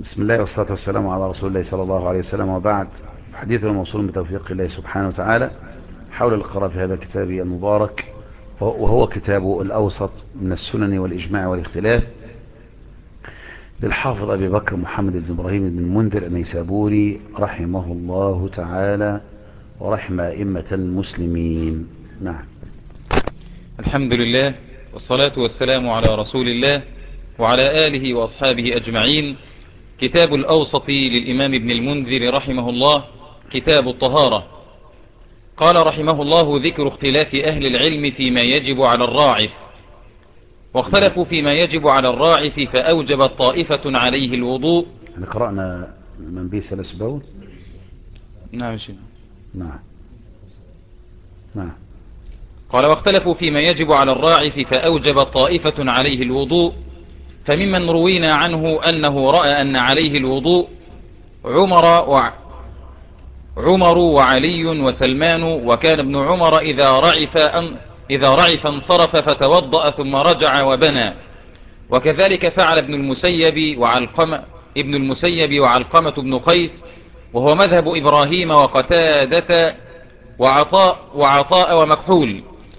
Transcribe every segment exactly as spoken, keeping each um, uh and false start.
بسم الله والصلاة والسلام على رسول الله صلى الله عليه وسلم، وبعد. حديثنا موصول بتوفيق الله سبحانه وتعالى حول القراءة في هذا الكتاب المبارك، وهو كتاب الأوسط من السنن والإجماع والاختلاف للحافظ أبي بكر محمد بن إبراهيم بن المنذر النيسابوري رحمه الله تعالى ورحم أئمة المسلمين. نعم. الحمد لله والصلاة والسلام على رسول الله وعلى آله وأصحابه أجمعين. كتاب الأوسط للإمام ابن المنذر رحمه الله، كتاب الطهارة. قال رحمه الله: ذكر اختلاف أهل العلم فيما يجب على الراعف. واختلفوا فيما يجب على الراعف فأوجبت طائفة عليه الوضوء. احنا قرأنا من بيه ثلاث بول. نعم شيء. نعم نعم. قال: واختلفوا فيما يجب على الراعف فأوجبت طائفة عليه الوضوء، فممن روينا عنه أنه رأى أن عليه الوضوء عمر وع عمر وعلي وسلمان، وكان ابن عمر إذا رعف أن إذا رعف انصرف فتوضأ ثم رجع وبنى. وكذلك فعل ابن المسيب وعلقمة ابن المسيب وعلقمة بن قيس، وهو مذهب إبراهيم وقتادة وعطاء وعطاء ومكحول.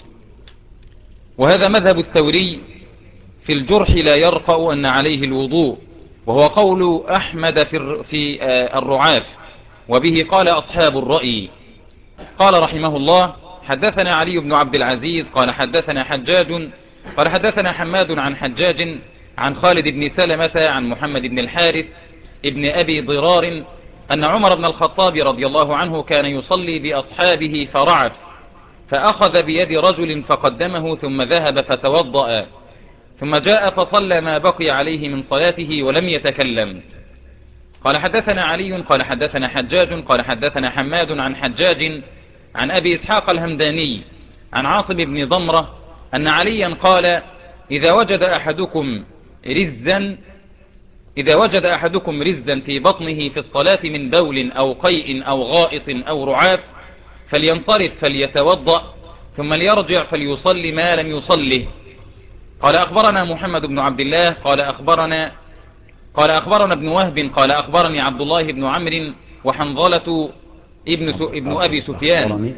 وهذا مذهب الثوري في الجرح لا يرفع أن عليه الوضوء، وهو قول أحمد في في الرعاف، وبه قال أصحاب الرأي. قال رحمه الله: حدثنا علي بن عبد العزيز قال حدثنا حجاج قال حدثنا حماد عن حجاج عن خالد بن سلمة عن محمد بن الحارث ابن أبي ضرار أن عمر بن الخطاب رضي الله عنه كان يصلي بأصحابه فرعف، فأخذ بيد رجل فقدمه ثم ذهب فتوضأ، ثم جاء فصلى ما بقي عليه من صلاته ولم يتكلم. قال حدثنا علي قال حدثنا حجاج قال حدثنا حماد عن حجاج عن أبي إسحاق الهمداني عن عاصم بن ضمرة أن عليا قال: إذا وجد أحدكم رزا إذا وجد أحدكم رزا في بطنه في الصلاة من بول أو قيء أو غائط أو رعاف فلينصرف فليتوضأ ثم ليرجع فليصلي ما لم يصله. قال: أخبرنا محمد بن عبد الله قال أخبرنا قال أخبرنا ابن وهب قال أخبرني عبد الله بن عمرو وحنظلة ابن ابن أبي سفيان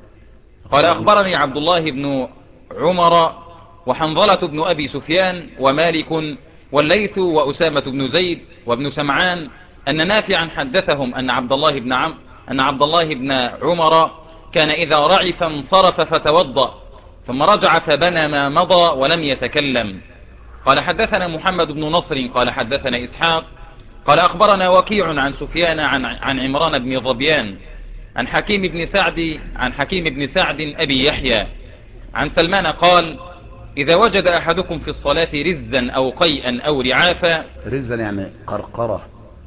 قال أخبرني عبد الله بن عمر وحنظلة بن أبي سفيان ومالك والليث وأسامة بن زيد وابن سمعان أن نافعا حدثهم أن عبد الله بن عم أن عبد الله بن عمر كان إذا رعف انصرف فتوضأ ثم رجع فبنى ما مضى ولم يتكلم. قال حدثنا محمد بن نصر قال حدثنا إسحاق قال أخبرنا وكيع عن سفيان عن, عن عمران بن ظبيان عن حكيم بن سعد عن حكيم بن سعد أبي يحيى عن سلمان قال: إذا وجد أحدكم في الصلاة رزا أو قيئا أو رعافا. رزا يعني قرقرة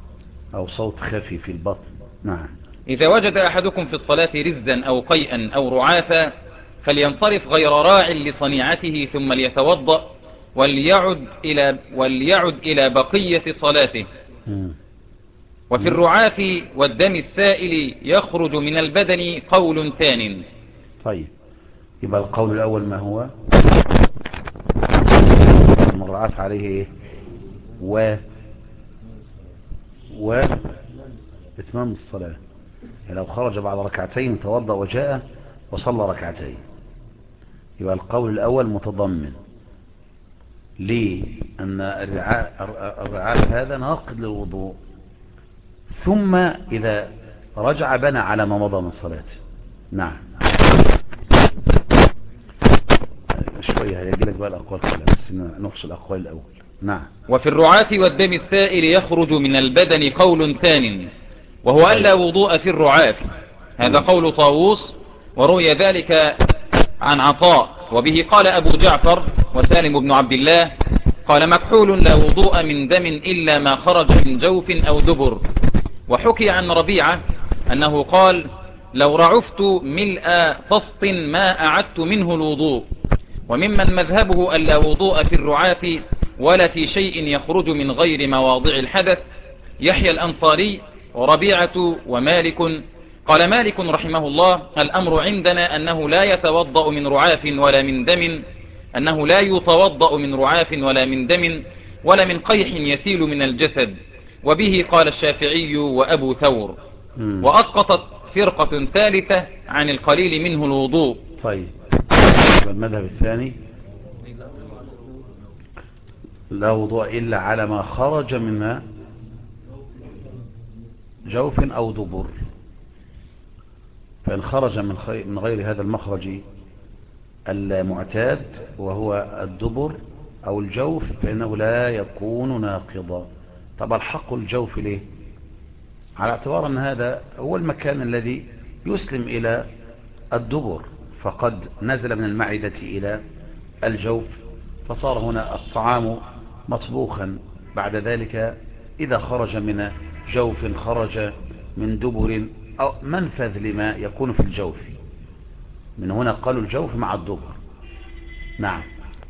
أو صوت خفي في البطن. نعم. إذا وجد أحدكم في الصلاة رزا أو قيئا أو رعافا فلينصرف غير راع لصنيعته ثم ليتوضأ وليعد إلى, وليعد إلى بقية صلاته. م. وفي الرعاف والدم السائل يخرج من البدن قول ثان. طيب، يبقى القول الأول ما هو؟ الرعاف عليه إيه؟ و و إتمام الصلاة، يعني لو خرج بعد ركعتين توضأ وجاء وصلى ركعتين، يبقى القول الأول متضمن ليه أن الرعاف هذا ناقض للوضوء، ثم إذا رجع بنى على ما مضى من صلاته. نعم. شوية هيجي لك بقى الأقوال كلها، بس نفصل الأقوال الأول. نعم. وفي الرعاف والدم السائل يخرج من البدن قول ثان، وهو ألا وضوء في الرعاف. هذا قول طاووس، وروي ذلك عن عطاء، وبه قال أبو جعفر وسالم بن عبد الله قال: مكحول لا وضوء من دم إلا ما خرج من جوف أو دبر. وحكي عن ربيعة أنه قال: لو رعفت ملء طست ما أعدت منه الوضوء. وممن مذهبه ألا وضوء في الرعاف ولا في شيء يخرج من غير مواضع الحدث يحيى الأنصاري وربيعة ومالك. قال مالك رحمه الله: الأمر عندنا أنه لا يتوضأ من رعاف ولا من دم أنه لا يتوضأ من رعاف ولا من دم ولا من قيح يسيل من الجسد، وبه قال الشافعي وأبو ثور. مم. وأسقطت فرقة ثالثة عن القليل منه الوضوء. طيب المذهب الثاني لا وضوء إلا على ما خرج من جوف أو دبر، فإن خرج من, من غير هذا المخرج المعتاد وهو الدبر أو الجوف فإنه لا يكون ناقضا. طب الحق الجوف ليه؟ على اعتبار أن هذا هو المكان الذي يسلم إلى الدبر، فقد نزل من المعدة إلى الجوف فصار هنا الطعام مطبوخا، بعد ذلك إذا خرج من جوف خرج من دبر أو منفذ لما يكون في الجوف، من هنا قالوا الجوف مع الدبر. نعم.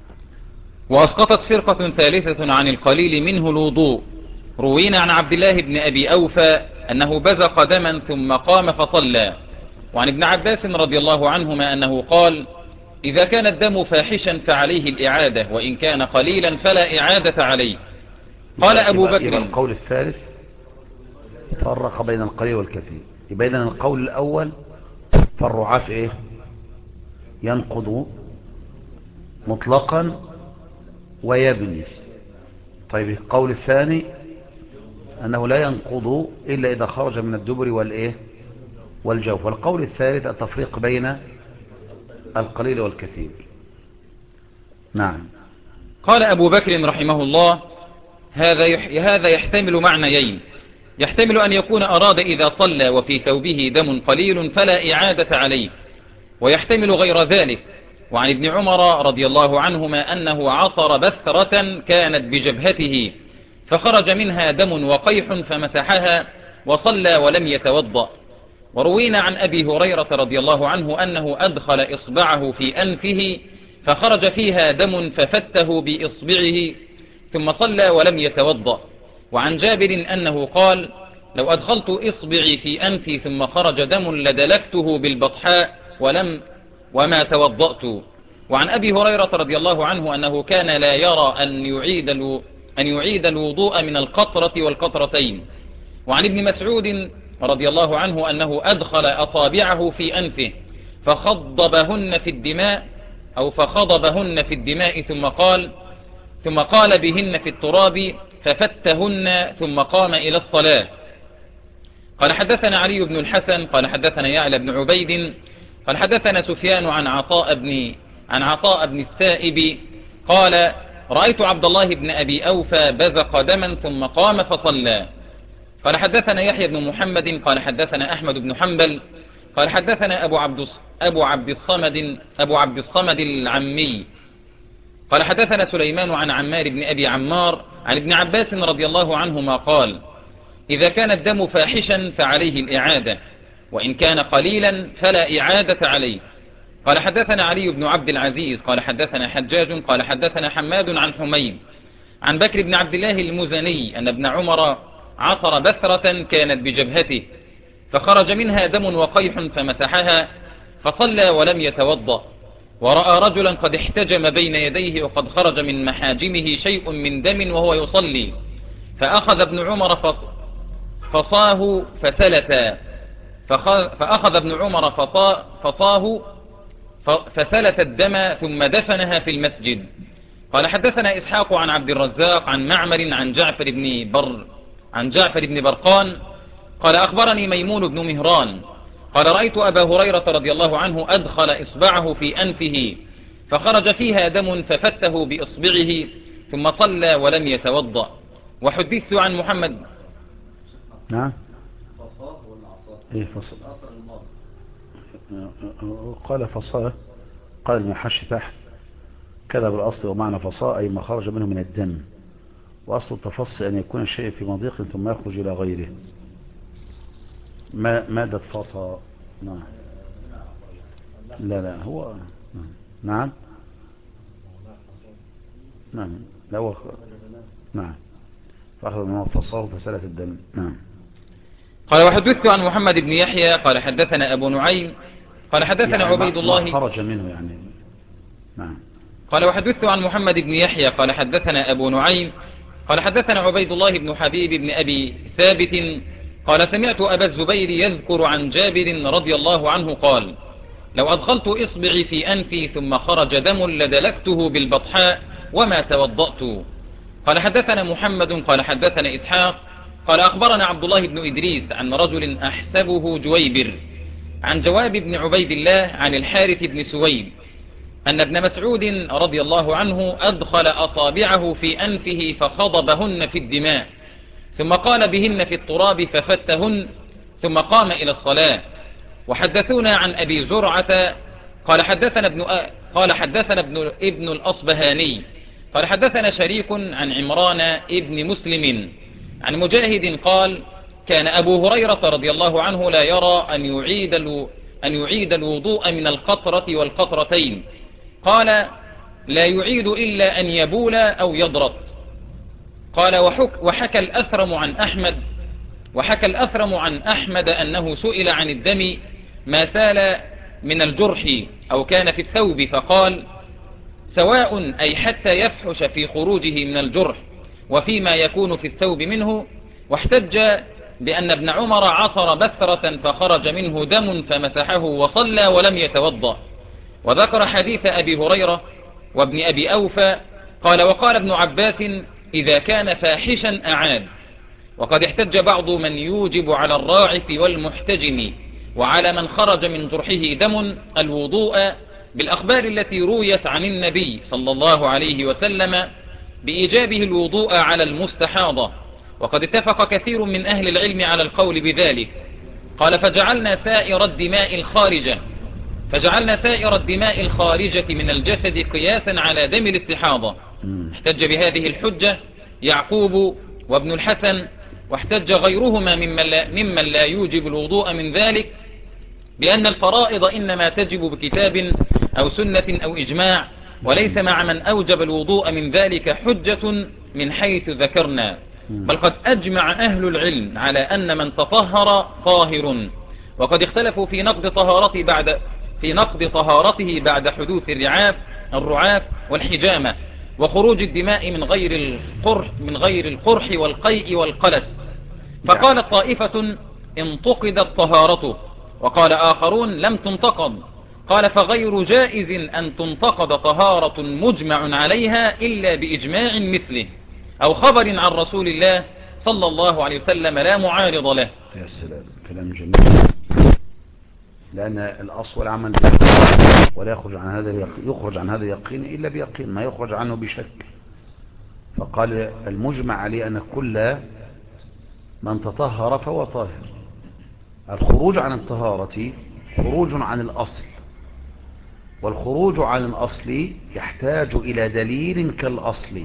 وأسقطت فرقة ثالثة عن القليل منه الوضوء. روينا عن عبد الله بن أبي أوفى أنه بزق دما ثم قام فصلى. وعن ابن عباس رضي الله عنهما أنه قال: إذا كان الدم فاحشا فعليه الإعادة، وإن كان قليلا فلا إعادة عليه. قال أبو بكر. يبقى القول الثالث فرق بين القليل والكثير، يبقى إذن القول الأول فالرعاف إيه؟ ينقض مطلقا ويبني. طيب القول الثاني أنه لا ينقض إلا إذا خرج من الدبر والإيه والجوف. والقول الثالث التفريق بين القليل والكثير. نعم. قال أبو بكر رحمه الله: هذا هذا يحتمل معنيين، يحتمل أن يكون أراد إذا صلى وفي ثوبه دم قليل فلا إعادة عليه، ويحتمل غير ذلك. وعن ابن عمر رضي الله عنهما أنه عصر بثرة كانت بجبهته فخرج منها دم وقيح فمسحها وصلى ولم يتوضأ. وروينا عن أبي هريرة رضي الله عنه أنه أدخل إصبعه في أنفه فخرج فيها دم ففته بإصبعه ثم صلى ولم يتوضأ. وعن جابر أنه قال: لو أدخلت إصبعي في أنفي ثم خرج دم لدلكته بالبطحاء ولم وما توضأت. وعن أبي هريرة رضي الله عنه أنه كان لا يرى أن يعيد أن يعيد الوضوء من القطرة والقطرتين. وعن ابن مسعود رضي الله عنه أنه أدخل أصابعه في أنفه فخضبهن في الدماء أو فخضبهن في الدماء ثم قال ثم قال بهن في التراب ففتهن ثم قام إلى الصلاة. قال حدثنا علي بن الحسن قال حدثنا يعلى بن عبيد قال حدثنا سفيان عن عطاء بن عن عطاء بن السائب قال: رأيت عبد الله بن أبي أوفى بزق دما ثم قام فصلى. قال حدثنا يحيى بن محمد قال حدثنا أحمد بن حنبل قال حدثنا أبو عبد أبو عبد الصمد أبو عبد الصمد العمي قال حدثنا سليمان عن عمار بن أبي عمار عن ابن عباس رضي الله عنهما قال: إذا كان الدم فاحشا فعليه الإعادة، وإن كان قليلا فلا إعادة عليه. قال حدثنا علي بن عبد العزيز قال حدثنا حجاج قال حدثنا حماد عن حميد عن بكر بن عبد الله المزني أن ابن عمر عصر بثرة كانت بجبهته فخرج منها دم وقيح فمسحها فصلى ولم يتوضأ. ورأى رجلا قد احتجم بين يديه وقد خرج من محاجمه شيء من دم وهو يصلي، فأخذ ابن عمر فصاه فسلت فأخذ ابن عمر فصاه فسلت الدم ثم دفنها في المسجد. قال حدثنا إسحاق عن عبد الرزاق عن معمر عن جعفر بن بر عن جعفر بن برقان قال: أخبرني ميمون بن مهران قال: رأيت أبا هريرة رضي الله عنه أدخل إصبعه في أنفه فخرج فيها دم ففته بإصبعه ثم صلى ولم يتوضأ. وحدثت عن محمد. نعم. ايه فصل قال فصاه، قال المحش تحت كذا بالأصل ومعنى فصاء أي ما خرج منه من الدم، وأصل التفصي أن يكون الشيء في مضيق ثم يخرج إلى غيره. ما مادة فصاء. نعم. لا لا هو نعم نعم لا هو نعم فأخذ منه فصاه فسلت الدم. نعم. قال وحدثت عن محمد بن يحيى قال حدثنا أبو نعيم قال حدثنا يعني عبيد الله ما خرج منه يعني. نعم. قال وحدثت عن محمد بن يحيى قال حدثنا أبو نعيم قال حدثنا عبيد الله بن حبيب بن أبي ثابت قال سمعت أبا الزبير يذكر عن جابر رضي الله عنه قال لو أدخلت إصبعي في أنفي ثم خرج دم لدلكته بالبطحاء وما توضأت. قال حدثنا محمد قال حدثنا إسحاق قال أخبرنا عبد الله بن إدريس عن رجل أحسبه جويبر عن جواب بن عبيد الله عن الحارث بن سويد أن ابن مسعود رضي الله عنه أدخل أصابعه في أنفه فخضبهن في الدماء ثم قال بهن في التراب ففتهن ثم قام إلى الصلاة. وحدثونا عن أبي زرعة قال حدثنا ابن أ... قال حدثنا ابن ابن الأصبهاني قال حدثنا شريك عن عمران ابن مسلم عن مجاهد قال كان أبو هريرة رضي الله عنه لا يرى أن يعيد الو... أن يعيد الوضوء من القطرة والقطرتين. قال لا يعيد إلا أن يبول أو يضرط. قال وحك... وحكى الأثرم عن أحمد وحكى الأثرم عن أحمد أنه سئل عن الدم ما سال من الجرح أو كان في الثوب فقال سواء أي حتى يفحش في خروجه من الجرح وفيما يكون في الثوب منه. واحتج بأن ابن عمر عصر بثرة فخرج منه دم فمسحه وصلى ولم يتوضأ. وذكر حديث أبي هريرة وابن أبي أوفى قال وقال ابن عباس إذا كان فاحشا أعاد. وقد احتج بعض من يوجب على الراعف والمحتجم وعلى من خرج من جرحه دم الوضوء بالأخبار التي رويت عن النبي صلى الله عليه وسلم بإيجابه الوضوء على المستحاضة. وقد اتفق كثير من أهل العلم على القول بذلك. قال فجعلنا سائر الدماء الخارجة فجعلنا سائر الدماء الخارجة من الجسد قياسا على دم الاستحاضة. احتج بهذه الحجة يعقوب وابن الحسن واحتج غيرهما ممن لا, ممن لا يوجب الوضوء من ذلك بأن الفرائض إنما تجب بكتاب أو سنة أو إجماع وليس مع من أوجب الوضوء من ذلك حجة من حيث ذكرنا. بل قد أجمع أهل العلم على أن من تطهر طاهر. وقد اختلفوا في نقض طهارته بعد في نقض طهارته بعد حدوث الرعاف الرعاف والحجامة وخروج الدماء من غير القرح من غير القرح والقيء والقلس. فقال طائفة انتقدت طهارته وقال آخرون لم تنتقض. قال فغير جائز أن تنتقض طهارة مجمع عليها إلا بإجماع مثله أو خبر عن رسول الله صلى الله عليه وسلم لا معارض له. يا سلام كلام جميل. لأن الأصل والعمل ولا يخرج عن هذا يخرج عن هذا اليقين إلا بيقين ما يخرج عنه بشك. فقال المجمع عليه أن كل من تطهر فهو طاهر. الخروج عن الطهارة خروج عن الأصل والخروج عن الأصل يحتاج إلى دليل كالأصل.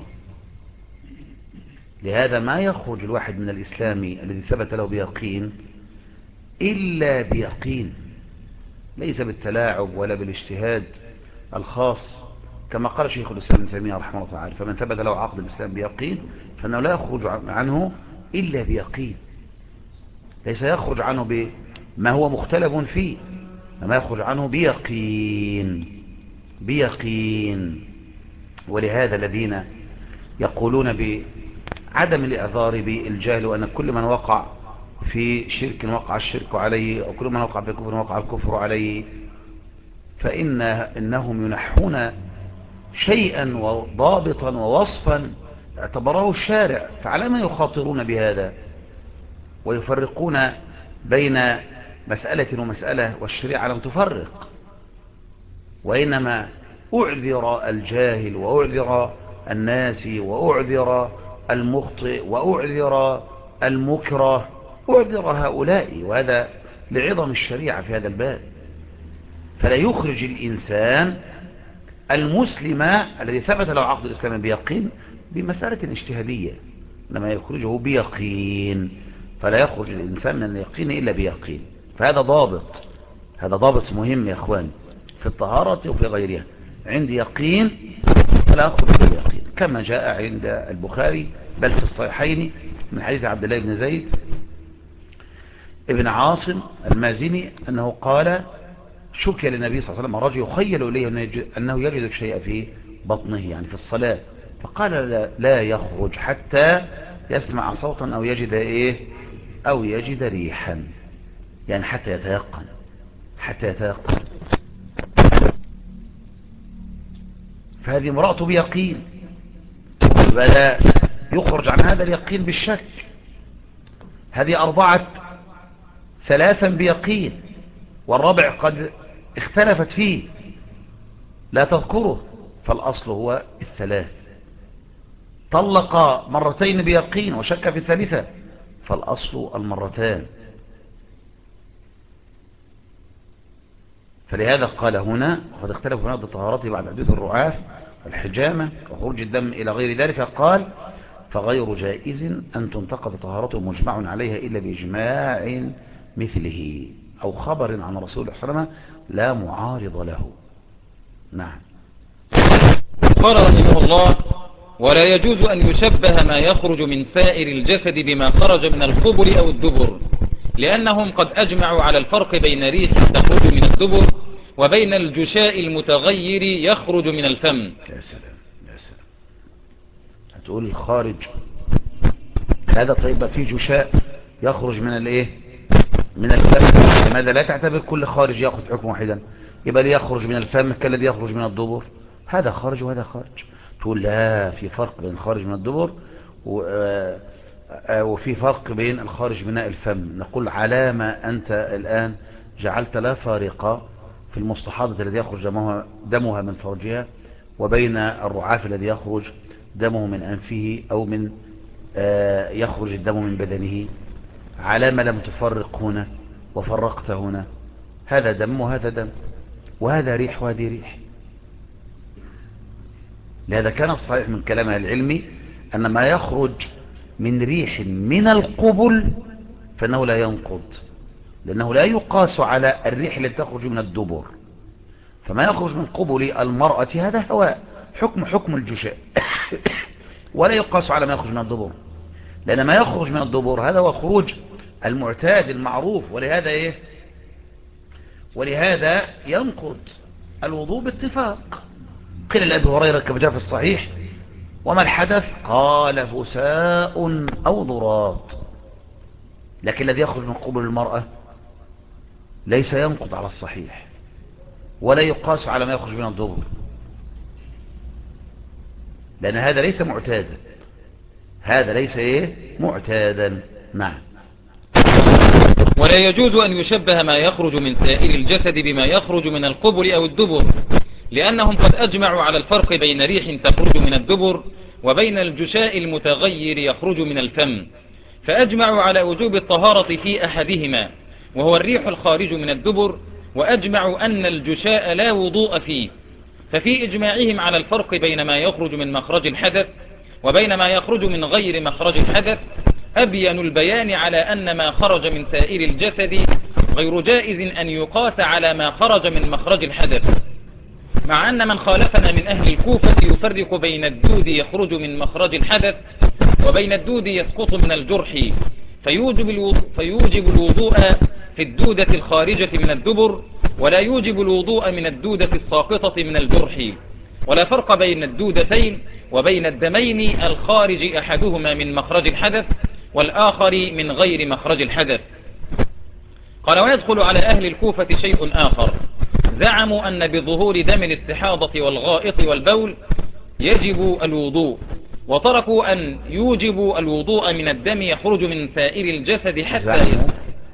لهذا ما يخرج الواحد من الإسلام الذي ثبت له بيقين إلا بيقين ليس بالتلاعب ولا بالاجتهاد الخاص كما قال شيخ الإسلام ابن تيمية رحمه الله تعالى فمن ثبت له عقد الإسلام بيقين فإنه لا يخرج عنه إلا بيقين ليس يخرج عنه بما هو مختلف فيه ما يخرج عنه بيقين بيقين. ولهذا الذين يقولون بعدم الإعذار بالجهل وأن كل من وقع في شرك وقع الشرك عليه أو كل من وقع في كفر وقع الكفر عليه فإن إنهم ينحون شيئا وضابطا ووصفا اعتبره الشارع فعلى ما يخاطرون بهذا ويفرقون بين مسألة ومسألة والشريعة لم تفرق. وإنما أعذر الجاهل وأعذر الناس وأعذر المخطئ وأعذر المكره أعذر هؤلاء وهذا لعظم الشريعة في هذا الباب. فلا يخرج الإنسان المسلم الذي ثبت له عقد الإسلام بيقين بمسألة اجتهادية لما يخرجه بيقين فلا يخرج الإنسان من اليقين إلا بيقين. فهذا ضابط هذا ضابط مهم يا أخوان في الطهارة وفي غيرها. عندي يقين فلا أخرج باليقين كما جاء عند البخاري بل في الصحيحين من حديث عبد الله بن زيد ابن عاصم المازني أنه قال شكي للنبي صلى الله عليه وسلم رجل يخيل إليه أنه يجد شيء في بطنه يعني في الصلاة فقال لا, لا يخرج حتى يسمع صوتا أو يجد إيه أو يجد ريحا، يعني حتى يتيقن، حتى يتيقن. فهذه امرأته بيقين، فلا يخرج عن هذا اليقين بالشك. هذه أربعة ثلاثا بيقين، والرابع قد اختلفت فيه لا تذكره، فالأصل هو الثلاث. طلق مرتين بيقين وشك في الثالثة، فالأصل المرتان. فلهذا قال هنا وقد اختلف في نقض طهارته بعد حدوث الرعاف والحجامة وخروج الدم إلى غير ذلك، قال فغير جائز أن تنتقض طهارته مجمع عليها إلا بإجماع مثله أو خبر عن رسول الله صلى الله عليه وسلم لا معارض له. نعم. قال رحمه الله: ولا يجوز أن يشبه ما يخرج من سائر الجسد بما خرج من القبل أو الدبر، لأنهم قد أجمعوا على الفرق بين ريح تخرج من الدبر وبين الجشاء المتغير يخرج من الفم. يا سلام يا سلام. هتقول الخارج هذا طيب فيه جشاء يخرج من الايه من الفم، لماذا لا تعتبر كل خارج يأخذ حكم واحدا؟ يبقى يخرج من الفم كالذي يخرج من الدبر، هذا خارج وهذا خارج. تقول لا، في فرق بين الخارج من الدبر وفي فرق بين الخارج من الفم. نقول على ما أنت الآن جعلت لا فارق في المستحاضة الذي يخرج دمها, دمها من فرجها وبين الرعاف الذي يخرج دمه من أنفه أو من يخرج الدم من بدنه، على ما لم تفرق هنا وفرقت هنا، هذا دم وهذا دم، وهذا ريح وهذه ريح. لهذا كان الصحيح من كلامها العلمي أن ما يخرج من ريح من القبل فإنه لا ينقض، لأنه لا يقاس على الريح التي تخرج من الدبر. فما يخرج من قبل المرأة هذا هواء، حكم حكم الجشاء ولا يقاس على ما يخرج من الدبر، لأن ما يخرج من الدبر هذا هو خروج المعتاد المعروف. ولهذا إيه ولهذا ينقض الوضوء باتفاق. قيل لأبي هريرة كما جاء في الصحيح: وما الحدث؟ قال فساء أو ضراط. لكن الذي يخرج من قبل المرأة ليس ينقض على الصحيح ولا يقاس على ما يخرج من الدبر، لأن هذا ليس معتادا، هذا ليس إيه معتادا. نعم. ولا يجوز أن يشبه ما يخرج من سائر الجسد بما يخرج من القبل أو الدبر، لأنهم قد أجمعوا على الفرق بين ريح تخرج من الدبر وبين الجشاء المتغير يخرج من الفم، فأجمعوا على وجوب الطهارة في أحدهما وهو الريح الخارج من الدبر، وأجمعوا أن الجشاء لا وضوء فيه. ففي إجماعهم على الفرق بين ما يخرج من مخرج الحدث وبين ما يخرج من غير مخرج الحدث أبين البيان على أن ما خرج من سائر الجسد غير جائز أن يقاس على ما خرج من مخرج الحدث، مع أن من خالفنا من أهل الكوفة يفرق بين الدود يخرج من مخرج الحدث وبين الدود يسقط من الجرح، فيوجب الوضوء, فيوجب الوضوء في الدودة الخارجة من الدبر، ولا يوجب الوضوء من الدودة الساقطة من الجرح. ولا فرق بين الدودتين وبين الدمين الخارج أحدهما من مخرج الحدث والآخر من غير مخرج الحدث. قال: ويدخل على أهل الكوفة شيء آخر، زعموا أن بظهور دم الاستحاضة والغائط والبول يجب الوضوء، وتركوا أن يوجب الوضوء من الدم يخرج من سائر الجسد حتى يزعموا,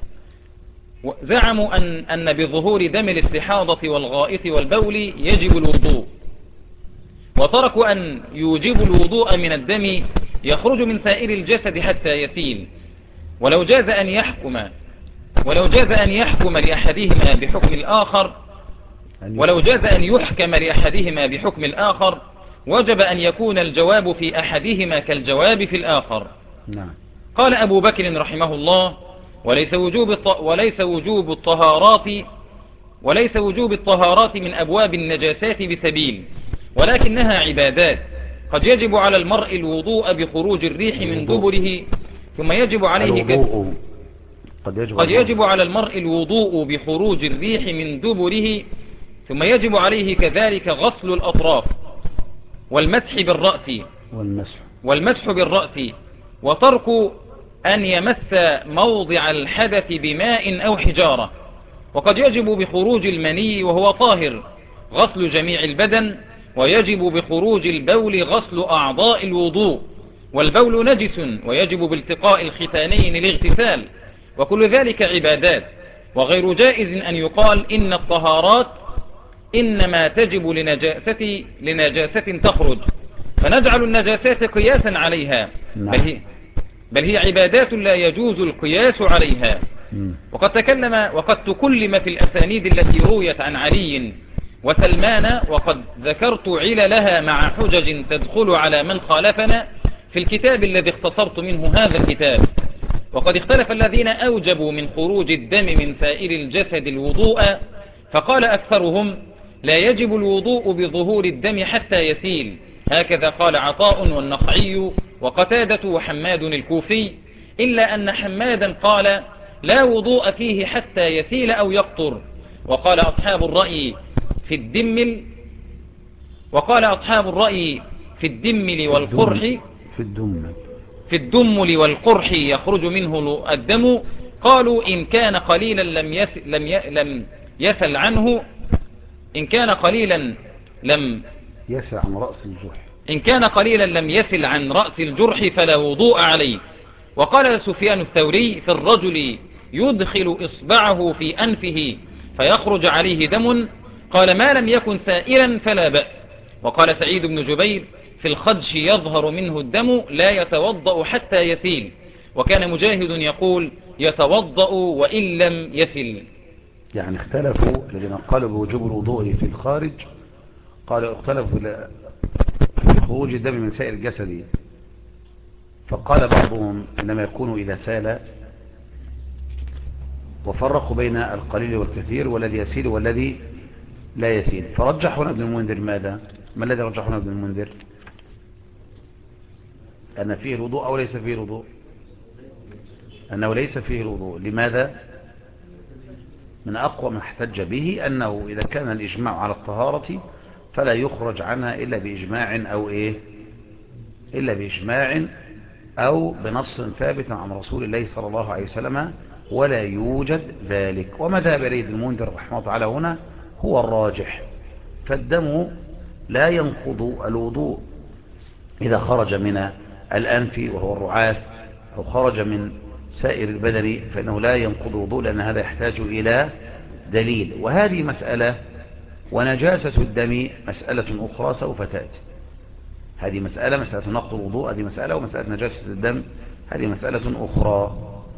زعموا أن, أن بظهور دم الاستحاضة والغائط والبول يجب الوضوء، وتركوا أن يوجب الوضوء من الدم يخرج من سائر الجسد حتى يسيل. ولو جاز أن يحكم ولو جاز أن يحكم لأحدهما بحكم الآخر ولو جاز أن يحكم لأحدهما بحكم الآخر وجب أن يكون الجواب في أحدهما كالجواب في الآخر. نعم. قال أبو بكر رحمه الله: وليس وجوب وليس وجوب الطهارات وليس وجوب الطهارات من أبواب النجاسات بسبيل، ولكنها عبادات. قد يجب على المرء الوضوء بخروج الريح من دبره، ثم يجب عليه الوضوء قد يجب, قد يجب على المرء الوضوء بخروج الريح من دبره، ثم يجب عليه كذلك غسل الأطراف والمسح بالرأس والمسح والمسح بالرأس، وترك أن يمس موضع الحدث بماء أو حجارة. وقد يجب بخروج المني وهو طاهر غسل جميع البدن، ويجب بخروج البول غسل أعضاء الوضوء، والبول نجس ويجب بالتقاء الختانين الاغتسال، وكل ذلك عبادات. وغير جائز أن يقال إن الطهارات إنما تجب لنجاسة, لنجاسة تخرج، فنجعل النجاسات قياسا عليها. بل هي, بل هي عبادات لا يجوز القياس عليها. وقد تكلم وقد تكلم في الأسانيد التي رويت عن علي وسلمان، وقد ذكرت عللها مع حجج تدخل على من خالفنا في الكتاب الذي اختصرت منه هذا الكتاب. وقد اختلف الذين أوجبوا من خروج الدم من سائر الجسد الوضوء، فقال أكثرهم لا يجب الوضوء بظهور الدم حتى يسيل، هكذا قال عطاء والنخعي وقتادة وحماد الكوفي، إلا أن حمادا قال لا وضوء فيه حتى يسيل أو يقطر. وقال أصحاب الرأي في الدمل وقال أصحاب الرأي في الدمل والقرح في الدمل في الدمل والقرح يخرج منه الدم، قالوا إن كان قليلا لم يس لم ي لم يسل عنه إن كان قليلا لم يسل عن رأس الجرح إن كان قليلا لم يسل عن رأس الجرح فلا وضوء عليه. وقال سفيان الثوري في الرجل يدخل إصبعه في أنفه فيخرج عليه دم، قال ما لم يكن سائلا فلا بأس. وقال سعيد بن جبير في الخدش يظهر منه الدم لا يتوضأ حتى يسيل. وكان مجاهد يقول يتوضأ وإن لم يسل. يعني اختلفوا الذين قالوا بوجوب الوضوء في الخارج، قالوا اختلفوا في خروج الدم من سائر الجسد، فقال بعضهم إنما يكون إذا سال، وفرقوا بين القليل والكثير والذي يسيل والذي لا يسيل. فرجح هنا ابن المنذر ماذا؟ ما الذي رجح هنا ابن المنذر؟ أن فيه الوضوء أو ليس فيه الوضوء؟ أنه ليس فيه الوضوء. لماذا؟ من أقوى ما احتج به أنه إذا كان الإجماع على الطهارة فلا يخرج عنها إلا بإجماع أو إيه إلا بإجماع أو بنص ثابت عن رسول الله صلى الله عليه وسلم، ولا يوجد ذلك. وما ذهب إليه ابن المنذر رحمه الله تعالى هنا هو الراجح. فالدم لا ينقض الوضوء إذا خرج من الأنف وهو الرعاف أو خرج من سائر البدن، فإنه لا ينقض الوضوء، لأن هذا يحتاج إلى دليل. وهذه مسألة، ونجاسة الدم مسألة أخرى سوف تأتي. هذه مسألة مسألة نقض الوضوء هذه مسألة، ومسألة نجاسة الدم هذه مسألة أخرى.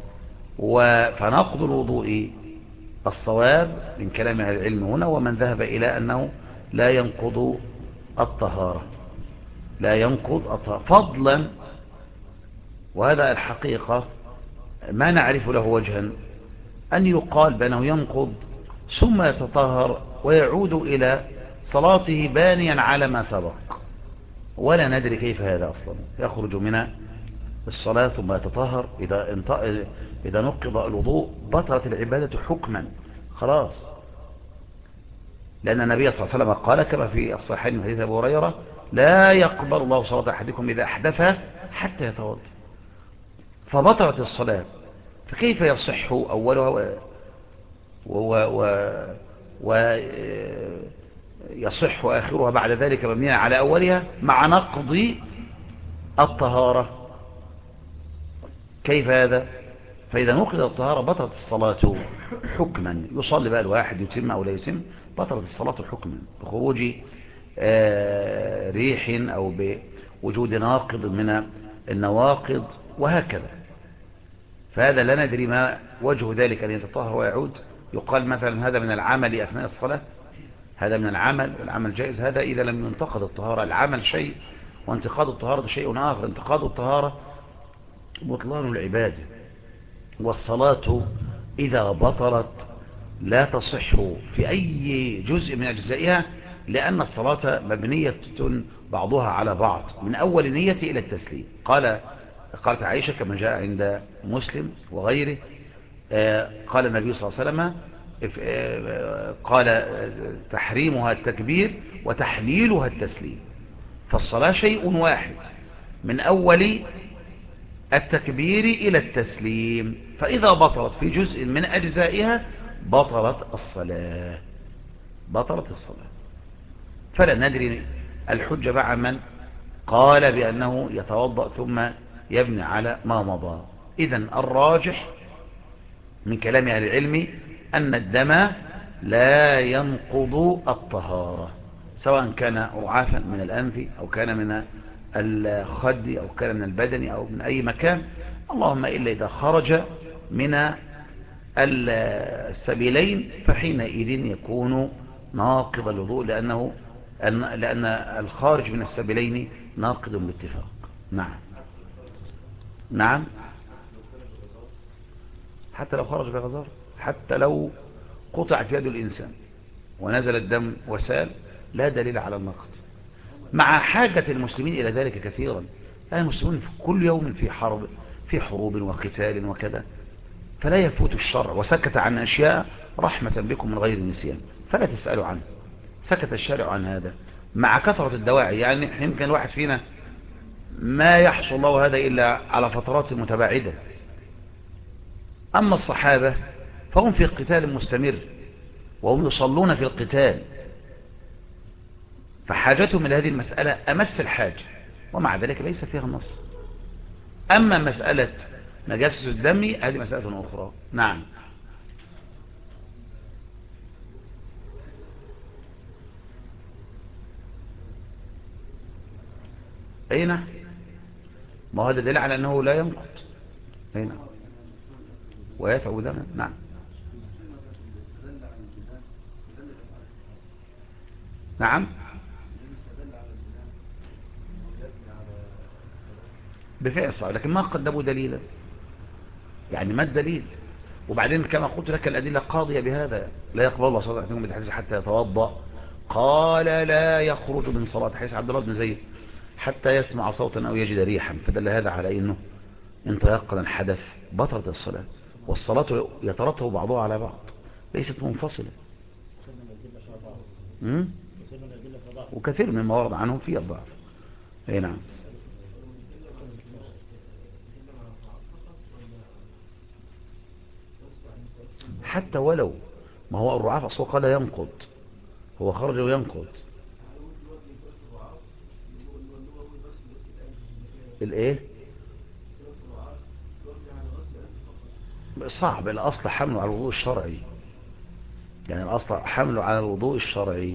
فنقض الوضوء الصواب من كلام أهل العلم هنا، ومن ذهب إلى أنه لا ينقض الطهارة لا ينقض الطهارة فضلا، وهذا الحقيقة ما نعرف له وجها، أن يقال بأنه ينقض ثم يتطهر ويعود إلى صلاته بانيا على ما سبق، ولا ندري كيف هذا أصلا. يخرج من الصلاة ثم يتطهر، إذا, إذا نقض الوضوء بطلت العبادة حكما خلاص، لأن النبي صلى الله عليه وسلم قال كما في الصحيحين من حديث أبي هريرة لا يقبل الله صلاة أحدكم إذا أحدث حتى يتوضأ، فبطلت الصلاة. فكيف يصح أولها و... و... و... ويصح آخرها بعد ذلك مبنية على أولها مع نقض الطهارة؟ كيف هذا؟ فإذا نقض الطهارة بطلت الصلاة حكما، يصلي بقى الواحد يتم أو لا يتم، بطلت الصلاة حكما بخروج ريح أو بوجود ناقض من النواقض وهكذا. فهذا لا ندري ما وجه ذلك أن يتطهر ويعود. يقال مثلا هذا من العمل أثناء الصلاة، هذا من العمل والعمل جائز، هذا إذا لم ينتقض الطهارة. العمل شيء وانتقاض الطهارة شيء آخر. انتقاض الطهارة بطلان العبادة، والصلاة إذا بطلت لا تصح في أي جزء من أجزائها، لأن الصلاة مبنية بعضها على بعض من أول نية إلى التسليم. قال قالت عائشة كما جاء عند مسلم وغيره، قال النبي صلى الله عليه وسلم قال تحريمها التكبير وتحليلها التسليم. فالصلاة شيء واحد، من أول التكبير إلى التسليم، فإذا بطلت في جزء من أجزائها بطلت الصلاة بطلت الصلاة فلا ندري الحجة مع من قال بأنه يتوضأ ثم يبني على ما مضى. إذن الراجح من كلام أهل العلم أن الدم لا ينقض الطهارة، سواء كان رعافا من الأنف أو كان من الخد أو كان من البدن أو من أي مكان، اللهم إلا إذا خرج من السبيلين فحينئذ يكون ناقض الوضوء، لأنه لأن الخارج من السبيلين ناقض بالاتفاق. نعم نعم حتى لو خرج بغزارة، حتى لو قطعت يد الإنسان ونزل الدم وسال لا دليل على النقض، مع حاجة المسلمين إلى ذلك كثيرا. المسلمون في كل يوم في حرب في حروب وقتال وكذا، فلا يفوت الشرع، وسكت عن أشياء رحمة بكم من غير نسيان فلا تسألوا عنه. سكت الشارع عن هذا مع كثرة الدواعي، يعني يمكن الواحد فينا ما يحصل الله هذا إلا على فترات متباعدة. أما الصحابة فهم في قتال مستمر وهم يصلون في القتال، فحاجتهم إلى هذه المسألة أمس الحاجة، ومع ذلك ليس فيها النص. أما مسألة نجاسة الدم هذه مسألة أخرى. نعم أي نعم، ما هذا دليل على أنه لا ينقض. أي نعم ويدفع دما. نعم نعم بفعل صحيح، لكن ما قدموا دليلا، يعني ما الدليل؟ وبعدين كما قلت لك الأدلة قاضية بهذا، لا يقبل الله صلاة أحدكم بالحديث حتى يتوضأ، قال لا يخرج من صلاة، حديث عبد الله بن زيد، حتى يسمع صوتا أو يجد ريحا، فدل هذا على أنه إن تيقن الحدث بطلت الصلاة، والصلاة يترتب بعضها على بعض ليست منفصلة. م? وكثير مما ورد عنهم فيه الضعف. اي نعم حتى ولو ما هو الرعاف أصلا قال ينقض، هو خرج وينقض. الايه صعب، الأصل حمله على الوضوء الشرعي، يعني الأصل حمله على الوضوء الشرعي.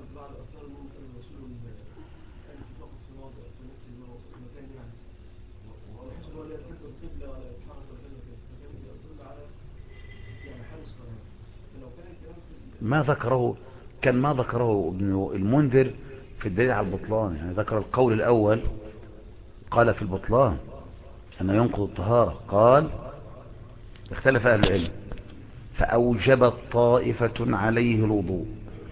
ما ذكره كان ما ذكره ابن المنذر في الدليل على البطلان، يعني ذكر القول الأول قال في البطلان أنه ينقض الطهارة، قال اختلف أهل العلم فأوجبت طائفة عليه الوضوء،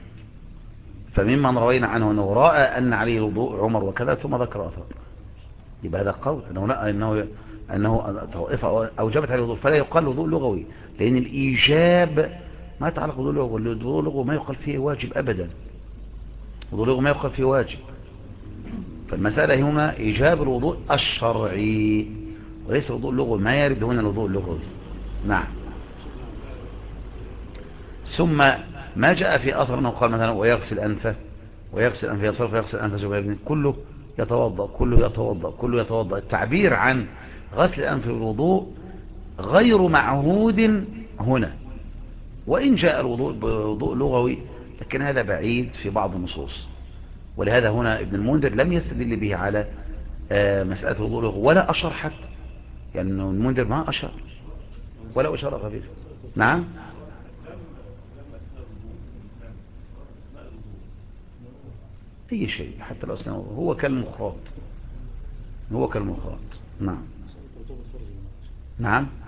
فممن روينا عنه أنه رأى أن عليه الوضوء عمر وكذا، ثم ذكر أثر. يبقى هذا قول أنه لا أنه أنه طائفة أوجبت عليه الوضوء، فلا يقال الوضوء لغوي، لأن الإيجاب ما يتعلق بالوضوء لغوي، الوضوء لغوي ما يقال فيه واجب أبدا، الوضوء لغوي ما يقال فيه واجب. فالمسألة هنا إيجاب الوضوء الشرعي وليس الوضوء اللغوي، ما يرد هنا الوضوء اللغوي. نعم. ثم ما جاء في أثر أنه قال مثلا ويغسل أنفه ويغسل أنفه يصرف ويغسل أنفه زبير، كله يتوضأ كله يتوضأ كله يتوضأ. التعبير عن غسل الأنف والوضوء غير معهود هنا، وإن جاء الوضوء بوضوء لغوي لكن هذا بعيد في بعض النصوص، ولهذا هنا ابن المنذر لم يستدل به على مسألة الوضوء لغوي ولا أشار حتى، يعني المنذر ما أشار ولا أشار خفيف. نعم أي شيء حتى لو أسنى هو كالمخاط، هو كالمخاط. نعم نعم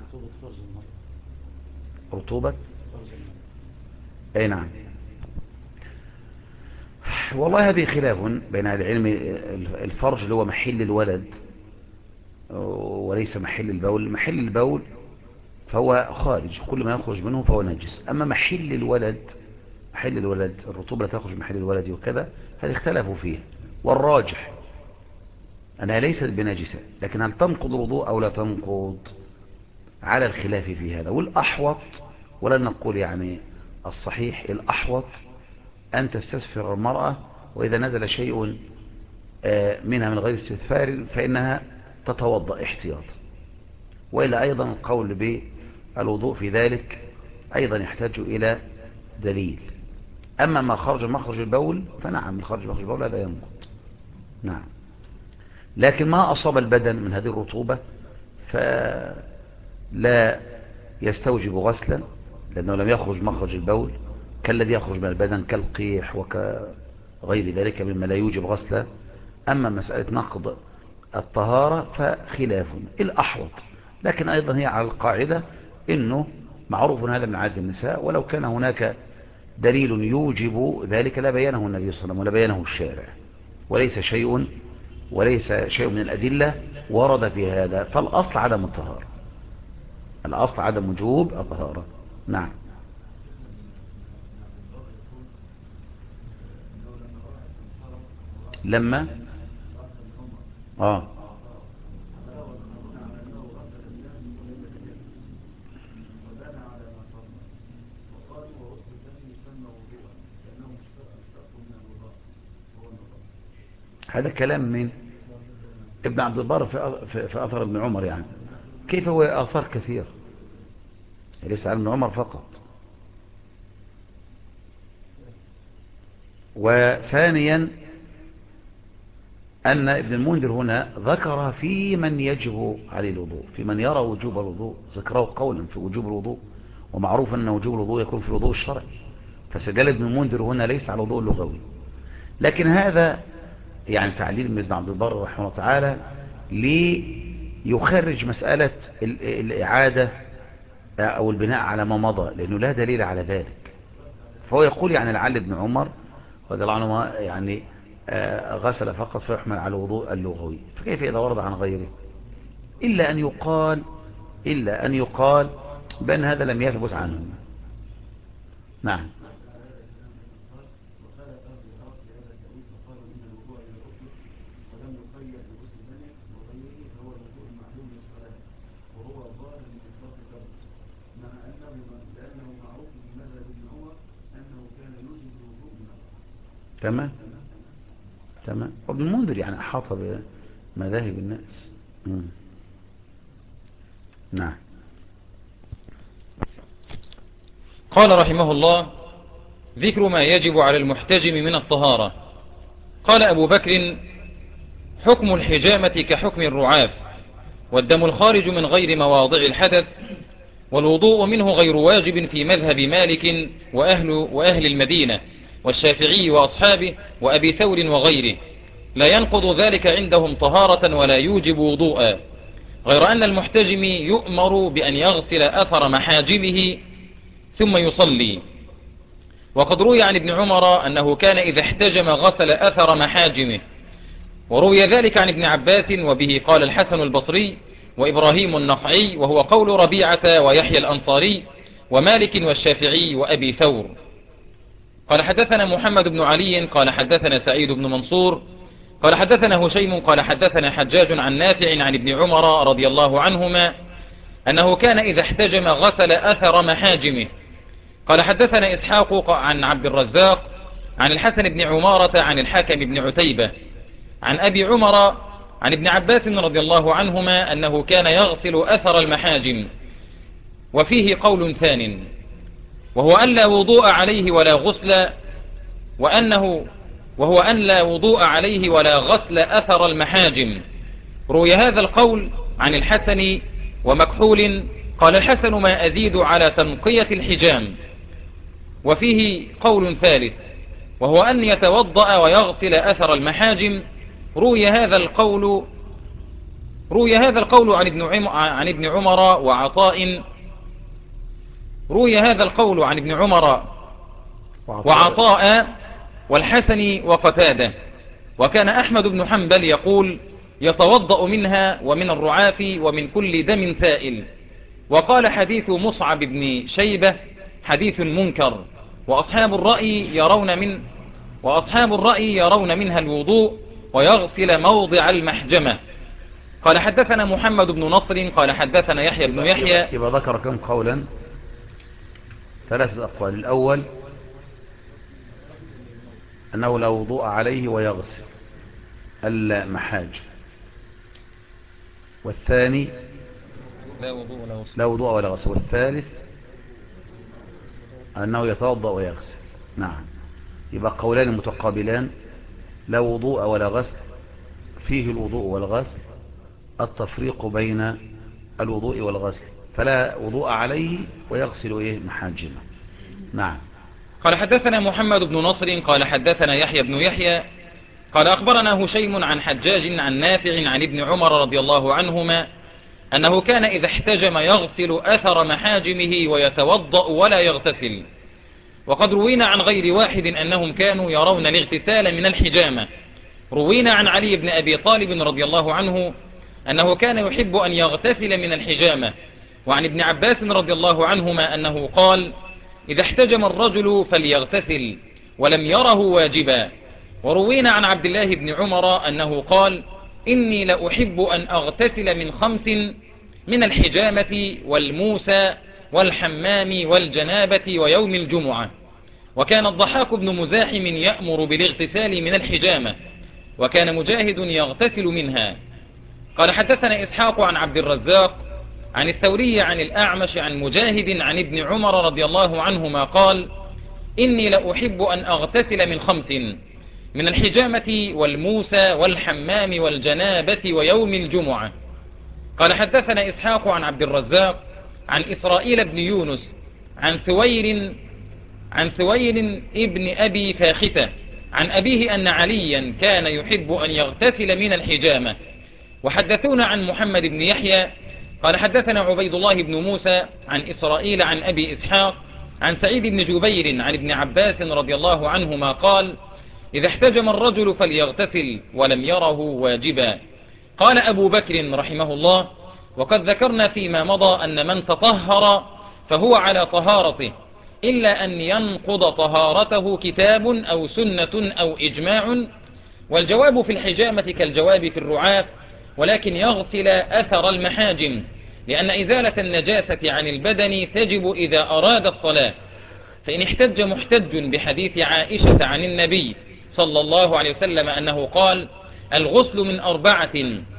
رطوبة أي نعم. والله هذه خلاف بين أهل العلم، الفرج اللي هو محل الولد وليس محل البول، محل البول فهو خارج، كل ما يخرج منه فهو نجس. أما محل الولد محل الولد الرطوبة لا تخرج من محل الولد وكذا، هذه اختلفوا فيه، والراجح أنها ليست بنجسة، لكن هل تنقض الوضوء أو لا تنقض على الخلاف في هذا. والأحوط، ولا نقول يعني الصحيح، الأحوط أن تستسفر المرأة، وإذا نزل شيء منها من غير استثفار فإنها تتوضأ احتياطا. وإلا أيضا القول بالوضوء في ذلك أيضا يحتاج إلى دليل. أما ما خرج مخرج البول فنعم، خرج مخرج البول هذا ينقض، نعم. لكن ما أصاب البدن من هذه الرطوبة فلا يستوجب غسلا، لأنه لم يخرج مخرج البول كالذي يخرج من البدن كالقيح وكغير ذلك مما لا يوجب غسلا. أما مسألة نقض الطهارة فخلاف الأحوط، لكن أيضا هي على القاعدة إنه معروف هذا من عادة النساء، ولو كان هناك دليل يوجب ذلك لا بيانه النبي صلى الله عليه وسلم ولا بيانه الشارع، وليس شيء وليس شيء من الأدلة ورد في هذا. فالأصل عدم الطهارة، الأصل عدم وجوب الطهارة، نعم. لما آه هذا كلام من ابن عبد البر في, في, في أثر ابن عمر، يعني كيف هو آثار كثير ليس عن ابن عمر فقط. وثانيا أن ابن المنذر هنا ذكر في من يجب عليه الوضوء، في من يرى وجوب الوضوء، ذكره قولا في وجوب الوضوء، ومعروف أن وجوب الوضوء يكون في الوضوء الشرعي، فسجل ابن المنذر هنا ليس على الوضوء اللغوي. لكن هذا يعني تعليل من ابن عبد البر رحمه الله تعالى ليخرج مسألة الإعادة أو البناء على ما مضى، لأنه لا دليل على ذلك. فهو يقول يعني لعل ابن عمر رضي الله عنه يعني غسل فقط فيحمل على الوضوء اللغوي، فكيف إذا ورد عن غيره؟ إلا أن يقال إلا أن يقال بأن هذا لم يثبت عنه، نعم. تمام تمام. وابن المنذر يعني أحاط بمذاهب الناس. مم. نعم. قال رحمه الله: ذكر ما يجب على المحتجم من الطهارة. قال أبو بكر: حكم الحجامة كحكم الرعاف، والدم الخارج من غير مواضع الحدث، والوضوء منه غير واجب في مذهب مالك وأهل, وأهل المدينة والشافعي وأصحابه وأبي ثور وغيره، لا ينقض ذلك عندهم طهارة ولا يوجب وضوءا، غير أن المحتجم يؤمر بأن يغسل أثر محاجمه ثم يصلي. وقد روي عن ابن عمر أنه كان إذا احتجم غسل أثر محاجمه، وروي ذلك عن ابن عباس، وبه قال الحسن البصري وإبراهيم النخعي، وهو قول ربيعة ويحيى الأنصاري ومالك والشافعي وأبي ثور. قال حدثنا محمد بن علي قال حدثنا سعيد بن منصور قال حدثنا هشيم قال حدثنا حجاج عن نافع عن ابن عمر رضي الله عنهما أنه كان إذا احتجم غسل أثر محاجمه. قال حدثنا إسحاق عن عبد الرزاق عن الحسن بن عمارة عن الحاكم بن عتيبة عن أبي عمر عن ابن عباس رضي الله عنهما أنه كان يغسل أثر المحاجم. وفيه قول ثان، وهو أن لا وضوء عليه ولا غسل، وأنه وهو أن لا وضوء عليه ولا غسل أثر المحاجم. روي هذا القول عن الحسن ومكحول. قال الحسن: ما أزيد على تنقية الحجام. وفيه قول ثالث، وهو أن يتوضأ ويغسل أثر المحاجم. روي هذا القول روي هذا القول عن ابن عم عن ابن عمر وعطاء روي هذا القول عن ابن عمر وعطاء والحسن وقتادة. وكان أحمد بن حنبل يقول: يتوضأ منها ومن الرعاف ومن كل دم سائل. وقال: حديث مصعب بن شيبة حديث منكر، وأصحاب الرأي يرون من وأصحاب الرأي يرون منها الوضوء، ويغسل موضع المحجمة. قال حدثنا محمد بن نصر قال حدثنا يحيى بن يحيى. يبقى ذكر كم قولا؟ ثلاثة أقوال. الأول أنه لا وضوء عليه ويغسل المحاجم، والثاني لا وضوء ولا غسل. لا وضوء ولا غسل، والثالث أنه يتوضأ ويغسل. نعم، يبقى قولان متقابلان، لا وضوء ولا غسل، فيه الوضوء والغسل، التفريق بين الوضوء والغسل، فلا وضوء عليه ويغسل إيه محاجمه. نعم. قال حدثنا محمد بن نصر قال حدثنا يحيى بن يحيى قال أخبرنا هشيم عن حجاج عن نافع عن ابن عمر رضي الله عنهما أنه كان إذا احتجم يغسل أثر محاجمه ويتوضأ ولا يغتسل. وقد روينا عن غير واحد أنهم كانوا يرون الاغتسال من الحجامة. روينا عن علي بن أبي طالب رضي الله عنه أنه كان يحب أن يغتسل من الحجامة، وعن ابن عباس رضي الله عنهما أنه قال إذا احتجم الرجل فليغتسل ولم يره واجبا. وروينا عن عبد الله بن عمر أنه قال إني لأحب أن أغتسل من خمس: من الحجامة والموسى والحمام والجنابة ويوم الجمعة. وكان الضحاك بن مزاحم يأمر بالاغتسال من الحجامة، وكان مجاهد يغتسل منها. قال حدثنا إسحاق عن عبد الرزاق عن الثوري عن الأعمش عن مجاهد عن ابن عمر رضي الله عنهما قال إني لأحب أن أغتسل من خمس: من الحجامة والموسى والحمام والجنابة ويوم الجمعة. قال حدثنا إسحاق عن عبد الرزاق عن إسرائيل بن يونس عن ثوير عن ثوير ابن أبي فاختة عن أبيه أن عليا كان يحب أن يغتسل من الحجامة. وحدثونا عن محمد بن يحيى قال حدثنا عبيد الله بن موسى عن إسرائيل عن أبي إسحاق عن سعيد بن جبير عن ابن عباس رضي الله عنهما قال إذا احتجم الرجل فليغتسل ولم يره واجبا. قال أبو بكر رحمه الله وقد ذكرنا فيما مضى أن من تطهر فهو على طهارته إلا أن ينقض طهارته كتاب أو سنة أو إجماع. والجواب في الحجامة كالجواب في الرعاف، ولكن يغسل أثر المحاجم، لأن إزالة النجاسة عن البدن تجب إذا أراد الصلاة. فإن احتج محتج بحديث عائشة عن النبي صلى الله عليه وسلم أنه قال الغسل من أربعة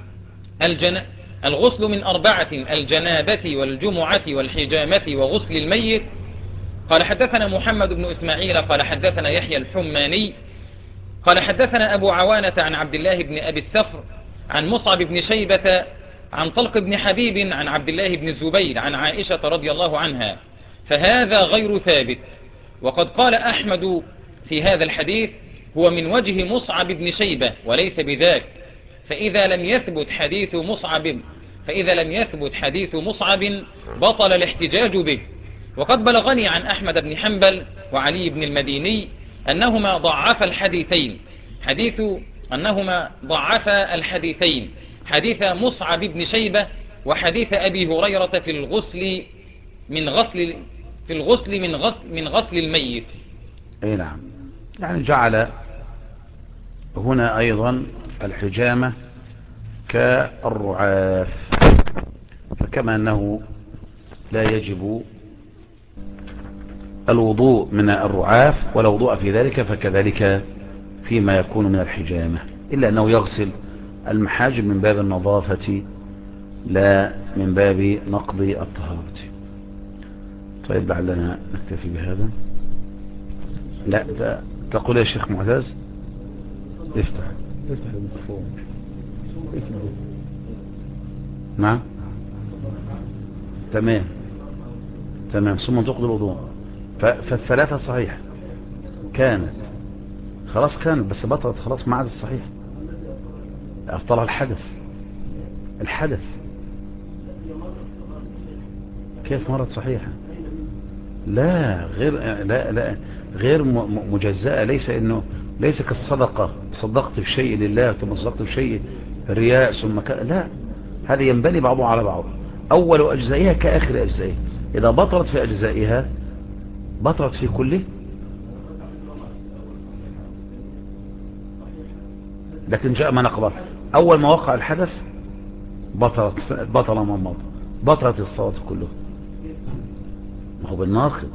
الجن... الغسل من أربعة الجنابة والجمعة والحجامة وغسل الميت. قال حدثنا محمد بن إسماعيل قال حدثنا يحيى الحماني قال حدثنا أبو عوانة عن عبد الله بن أبي السفر عن مصعب بن شيبة عن طلق بن حبيب عن عبد الله بن الزبير عن عائشة رضي الله عنها، فهذا غير ثابت. وقد قال أحمد في هذا الحديث هو من وجه مصعب بن شيبة وليس بذاك، فإذا لم يثبت حديث مصعب فإذا لم يثبت حديث مصعب بطل الاحتجاج به. وقد بلغني عن أحمد بن حنبل وعلي بن المديني أنهما ضعف الحديثين حديث أنهما ضعف الحديثين حديث مصعب بن شيبة وحديث أبي هريرة في الغسل من غسل في الغسل من غسل من غسل الميت. أي نعم، يعني جعل هنا أيضا الحجامة كالرعاف، فكما أنه لا يجب الوضوء من الرعاف ولا وضوء في ذلك، فكذلك فيما يكون من الحجامة، إلا أنه يغسل المحاجم من باب النظافة لا من باب نقض الطهارة. طيب لعلنا نكتفي بهذا. لا تقول يا شيخ معتز افتح افتح الميكروفون. نعم تمام تمام ثم تقضي الوضوء. فالثلاثة صحيح كانت خلاص كانت بس بطلت خلاص ما عاد الصحيح، أبطلها الحدث. الحدث كيف مرت صحيحة؟ لا غير لا لا غير مجزأة. ليس انه ليس كالصدقة صدقت بشيء لله ثم صدقت بشيء رياء ثم ك... لا، هذا ينبني بعضه على بعض. أول أجزائها كآخر أجزائها، إذا بطلت في أجزائها بطلت في كله. لكن جاء ما نقضى أول ما وقع الحدث بطلت بطل ما مضى، بطلت الصلاة كله. ما هو بالناقض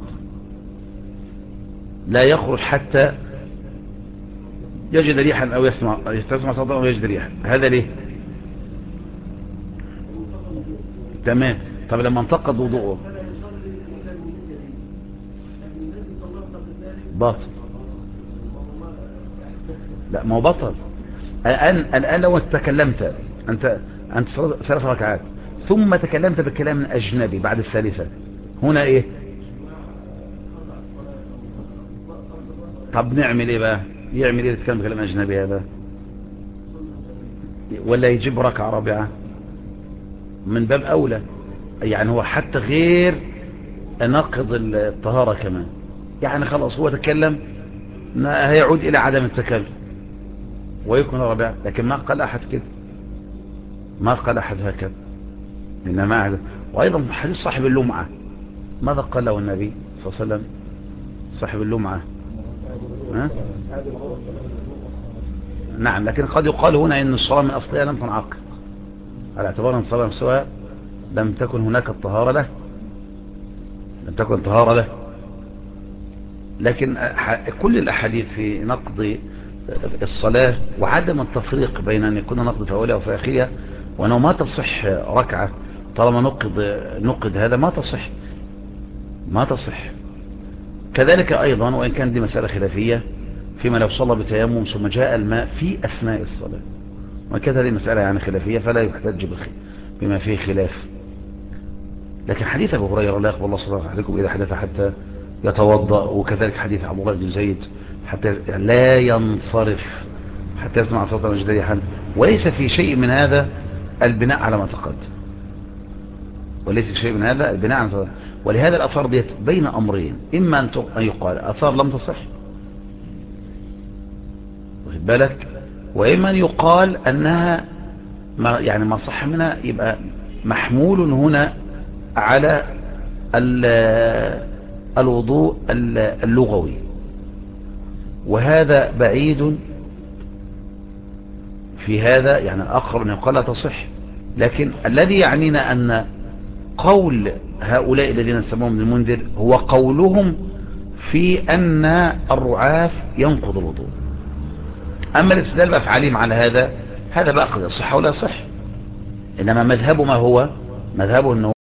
لا يخرج حتى يجد ريحا أو يسمع يستسمع صوتا أو يجد ريحا. هذا ليه؟ تمام. طب لما انتقد وضوءه باطل. لا ما هو بطل. الآن الآن لو تكلمت أنت أنت ثلاث ركعات ثم تكلمت بكلام أجنبي بعد الثالثة، هنا إيه؟ طب نعمل إيه بقى؟ يعمل إيه تتكلم بكلام أجنبي هذا؟ ولا يجيب ركعة رابعة؟ من باب أولى. يعني هو حتى غير نقض الطهارة كمان، يعني خلاص هو تكلم هيعود إلى عدم التكلم ويكون رابعة. لكن ما قال أحد كده، ما قال أحد هكذا، إنما أحد. وأيضا حديث صاحب اللمعة ماذا قال له النبي صلى الله عليه وسلم؟ صاحب اللمعة ها؟ نعم، لكن قد يقال هنا إن الصلاة من أصلها لم تنعقد، على اعتبار أن الصلاة نفسها لم تكن هناك الطهارة له، لم تكن طهارة له. لكن كل الأحاديث في نقض الصلاة وعدم التفريق بين أن يكون نقض في أولها وفي آخرها، وأنه ما تصح ركعة طالما نقض نقض هذا ما تصح، ما تصح. كذلك أيضا وإن كان دي مسألة خلافية فيما لو صلى بتيمم ثم جاء الماء في أثناء الصلاة، وكذا هذه مسألة يعني خلافية فلا يحتج بما فيه خلاف. لكن حديث أبو هريرة لا يقبل الله صلاة عليكم إذا حدث حتى يتوضأ، وكذلك حديث عبد الله بن زيد حتى لا ينصرف حتى يسمع صوتا مجدريا، وليس في شيء من هذا البناء على ما تقدم، وليس في شيء من هذا البناء على ما تقدم. ولهذا الأثار ديت بين أمرين، إما أن يقال أثار لم تصح واخد بالك، وإما أن يقال أنها ما يعني ما صح منها يبقى محمول هنا على الوضوء اللغوي، وهذا بعيد في هذا، يعني الأقرب أن يقال لا تصح. لكن الذي يعنينا أن قول هؤلاء الذين سموهم المنذر هو قولهم في أن الرعاف ينقض الوضوء. أما الاستدلال بأفعالهم على هذا، هذا بقى قد يصح ولا يصح، إنما مذهبه ما هو مذهبه أنه